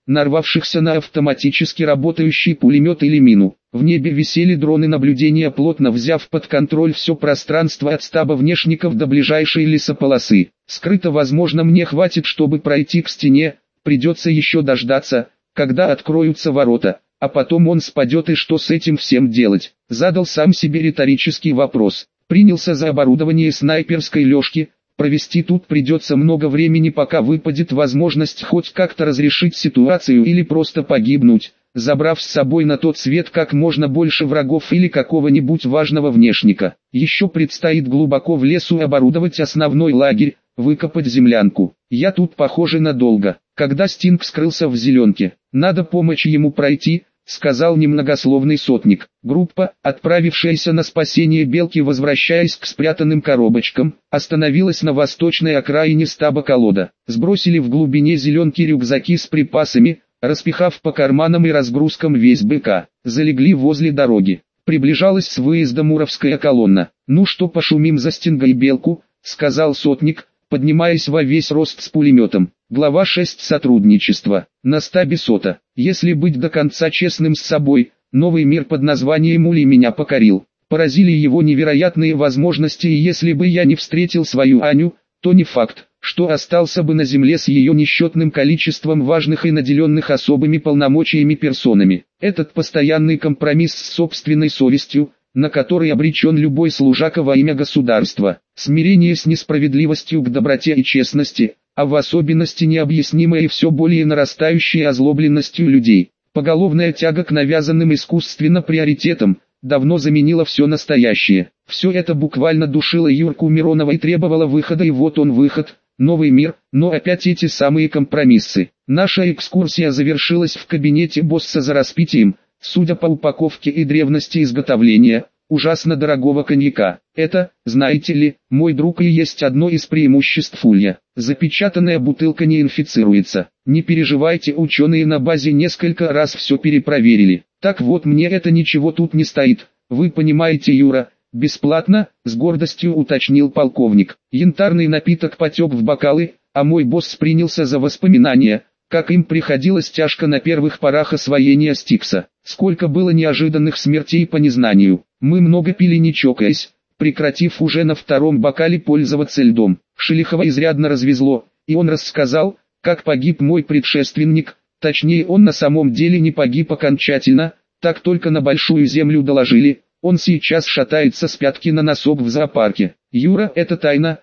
A: нарвавшихся на автоматически работающий пулемет или мину. В небе висели дроны наблюдения, плотно взяв под контроль все пространство от стаба внешников до ближайшей лесополосы. Скрыто, возможно, мне хватит, чтобы пройти к стене, придется еще дождаться, когда откроются ворота, а потом он спадет, и что с этим всем делать? Задал сам себе риторический вопрос. Принялся за оборудование снайперской лёжки. Провести тут придется много времени, пока выпадет возможность хоть как-то разрешить ситуацию или просто погибнуть, забрав с собой на тот свет как можно больше врагов или какого-нибудь важного внешника. Еще предстоит глубоко в лесу оборудовать основной лагерь, выкопать землянку. Я тут, похоже, надолго. Когда Стинг скрылся в зеленке, надо помочь ему пройти, сказал немногословный сотник. Группа, отправившаяся на спасение белки, возвращаясь к спрятанным коробочкам, остановилась на восточной окраине стаба колода. Сбросили в глубине зеленки рюкзаки с припасами, распихав по карманам и разгрузкам весь БК. Залегли возле дороги. Приближалась с выезда Муровская колонна. «Ну что, пошумим за Стинга и белку», — сказал сотник, поднимаясь во весь рост с пулеметом. Глава шесть. Сотрудничество. На стабе сота. Если быть до конца честным с собой, новый мир под названием Ули меня покорил. Поразили его невероятные возможности, и если бы я не встретил свою Аню, то не факт, что остался бы на земле с ее несчетным количеством важных и наделенных особыми полномочиями персонами. Этот постоянный компромисс с собственной совестью, на который обречен любой служака во имя государства, смирение с несправедливостью к доброте и честности, а в особенности необъяснимая и все более нарастающей озлобленностью людей. Поголовная тяга к навязанным искусственно приоритетам давно заменила все настоящее. Все это буквально душило Юрку Миронова и требовало выхода, и вот он выход, новый мир, но опять эти самые компромиссы. Наша экскурсия завершилась в кабинете босса за распитием, судя по упаковке и древности изготовления, ужасно дорогого коньяка. Это, знаете ли, мой друг, и есть одно из преимуществ улья. Запечатанная бутылка не инфицируется. Не переживайте, ученые на базе несколько раз все перепроверили. Так вот, мне это ничего тут не стоит. Вы понимаете, Юра, бесплатно, с гордостью уточнил полковник. Янтарный напиток потек в бокалы, а мой босс принялся за воспоминания, как им приходилось тяжко на первых порах освоения Стикса. Сколько было неожиданных смертей по незнанию. Мы много пили, не чокаясь, прекратив уже на втором бокале пользоваться льдом. Шелихова изрядно развезло, и он рассказал, как погиб мой предшественник, точнее, он на самом деле не погиб окончательно, так только на большую землю доложили, он сейчас шатается с пятки на носок в зоопарке. Юра, это тайна,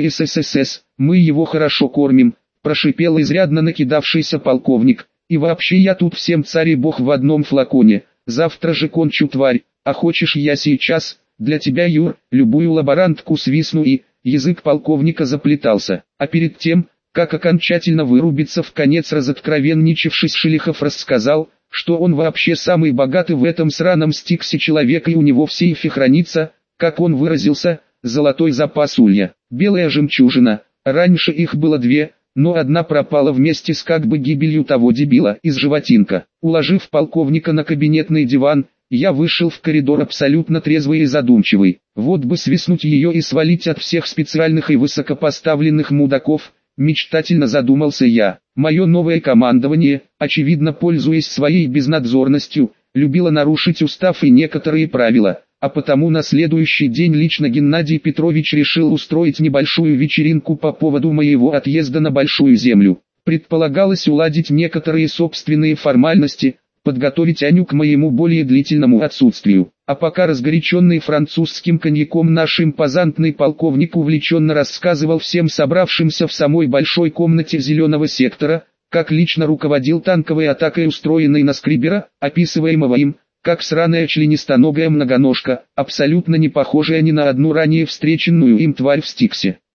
A: ТССС, мы его хорошо кормим, прошипел изрядно накидавшийся полковник, и вообще я тут всем царь и бог в одном флаконе, завтра же кончу, тварь, а хочешь я сейчас, для тебя, Юр, любую лаборантку свистну, и язык полковника заплетался, а перед тем, как окончательно вырубиться в конец, разоткровенничавшись, Шелихов рассказал, что он вообще самый богатый в этом сраном Стиксе человек, и у него в сейфе хранится, как он выразился, золотой запас улья, белая жемчужина. Раньше их было две, но одна пропала вместе с как бы гибелью того дебила из Животинка. Уложив полковника на кабинетный диван, я вышел в коридор абсолютно трезвый и задумчивый. Вот бы свистнуть ее и свалить от всех специальных и высокопоставленных мудаков, мечтательно задумался я. Мое новое командование, очевидно пользуясь своей безнадзорностью, любило нарушить устав и некоторые правила, а потому на следующий день лично Геннадий Петрович решил устроить небольшую вечеринку по поводу моего отъезда на Большую Землю. Предполагалось уладить некоторые собственные формальности, подготовить Аню к моему более длительному отсутствию. А пока разгоряченный французским коньяком наш импозантный полковник увлеченно рассказывал всем собравшимся в самой большой комнате зеленого сектора, как лично руководил танковой атакой, устроенной на Скрибера, описываемого им, как сраная членистоногая многоножка, абсолютно не похожая ни на одну ранее встреченную им тварь в Стиксе.